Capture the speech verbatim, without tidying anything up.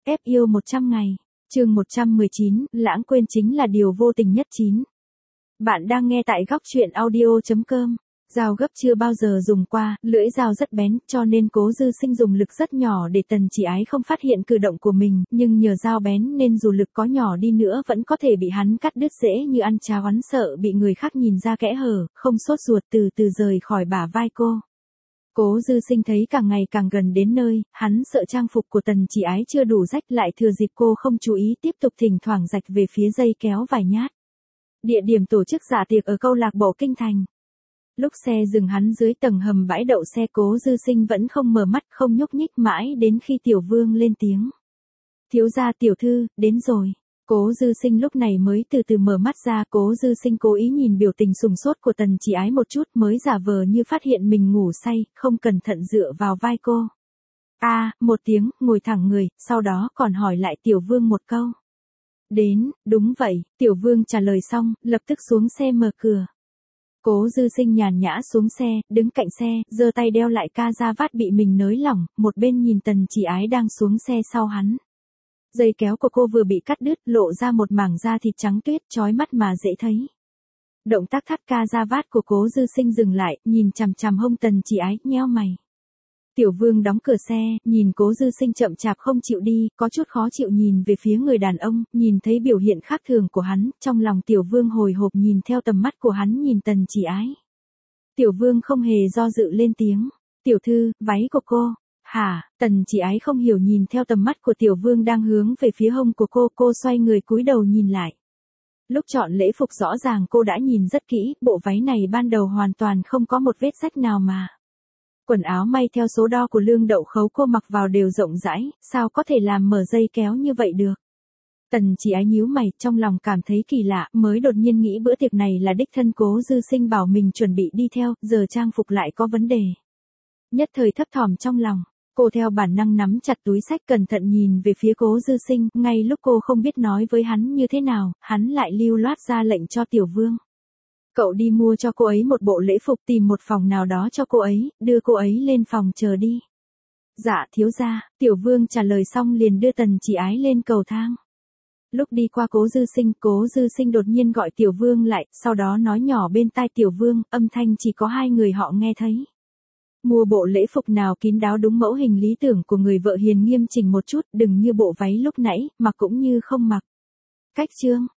ép yêu một trăm ngày. Chương một trăm mười chín, lãng quên chính là điều vô tình nhất chín. Bạn đang nghe tại góc truyện audio chấm com. Dao gấp chưa bao giờ dùng qua, lưỡi dao rất bén, cho nên Cố Dư Sinh dùng lực rất nhỏ để Tần Chỉ Ái không phát hiện cử động của mình, nhưng nhờ dao bén nên dù lực có nhỏ đi nữa vẫn có thể bị hắn cắt đứt dễ như ăn cháo. Hắn sợ bị người khác nhìn ra kẽ hở, không sốt ruột từ từ rời khỏi bả vai cô. Cố Dư Sinh thấy càng ngày càng gần đến nơi, hắn sợ trang phục của Tần Chỉ Ái chưa đủ rách, lại thừa dịp cô không chú ý tiếp tục thỉnh thoảng rạch về phía dây kéo vài nhát. Địa điểm tổ chức dạ tiệc ở câu lạc bộ Kinh Thành. Lúc xe dừng hắn dưới tầng hầm bãi đậu xe, Cố Dư Sinh vẫn không mở mắt, không nhúc nhích mãi đến khi Tiểu Vương lên tiếng. Thiếu gia tiểu thư, đến rồi. Cố Dư Sinh lúc này mới từ từ mở mắt ra. Cố Dư Sinh cố ý nhìn biểu tình sùng sốt của Tần Chỉ Ái một chút, mới giả vờ như phát hiện mình ngủ say, không cẩn thận dựa vào vai cô. A, à, một tiếng, ngồi thẳng người, sau đó còn hỏi lại Tiểu Vương một câu. Đến, đúng vậy, Tiểu Vương trả lời xong, lập tức xuống xe mở cửa. Cố Dư Sinh nhàn nhã xuống xe, đứng cạnh xe, giơ tay đeo lại ca da vát bị mình nới lỏng, một bên nhìn Tần Chỉ Ái đang xuống xe sau hắn. Dây kéo của cô vừa bị cắt đứt, lộ ra một mảng da thịt trắng tuyết, chói mắt mà dễ thấy. Động tác thắt ca da vát của Cố Dư Sinh dừng lại, nhìn chằm chằm hông Tần Chỉ Ái, nheo mày. Tiểu Vương đóng cửa xe, nhìn Cố Dư Sinh chậm chạp không chịu đi, có chút khó chịu nhìn về phía người đàn ông, nhìn thấy biểu hiện khác thường của hắn, trong lòng Tiểu Vương hồi hộp nhìn theo tầm mắt của hắn nhìn Tần Chỉ Ái. Tiểu Vương không hề do dự lên tiếng. Tiểu thư, váy của cô. Hả? Tần Chỉ Ái không hiểu nhìn theo tầm mắt của Tiểu Vương đang hướng về phía hông của cô, cô xoay người cúi đầu nhìn lại. Lúc chọn lễ phục rõ ràng cô đã nhìn rất kỹ, bộ váy này ban đầu hoàn toàn không có một vết rách nào mà. Quần áo may theo số đo của Lương Đậu Khấu cô mặc vào đều rộng rãi, sao có thể làm mở dây kéo như vậy được? Tần Chỉ Ái nhíu mày, trong lòng cảm thấy kỳ lạ, mới đột nhiên nghĩ bữa tiệc này là đích thân Cố Dư Sinh bảo mình chuẩn bị đi theo, giờ trang phục lại có vấn đề. Nhất thời thấp thỏm trong lòng, cô theo bản năng nắm chặt túi xách cẩn thận nhìn về phía Cố Dư Sinh, ngay lúc cô không biết nói với hắn như thế nào, hắn lại lưu loát ra lệnh cho Tiểu Vương. Cậu đi mua cho cô ấy một bộ lễ phục, tìm một phòng nào đó cho cô ấy, đưa cô ấy lên phòng chờ đi. Dạ thiếu gia, Tiểu Vương trả lời xong liền đưa Tần Chỉ Ái lên cầu thang. Lúc đi qua Cố Dư Sinh, Cố Dư Sinh đột nhiên gọi Tiểu Vương lại, sau đó nói nhỏ bên tai Tiểu Vương, âm thanh chỉ có hai người họ nghe thấy. Mua bộ lễ phục nào kín đáo đúng mẫu hình lý tưởng của người vợ hiền nghiêm chỉnh một chút, đừng như bộ váy lúc nãy, mặc cũng như không mặc. Cách chương.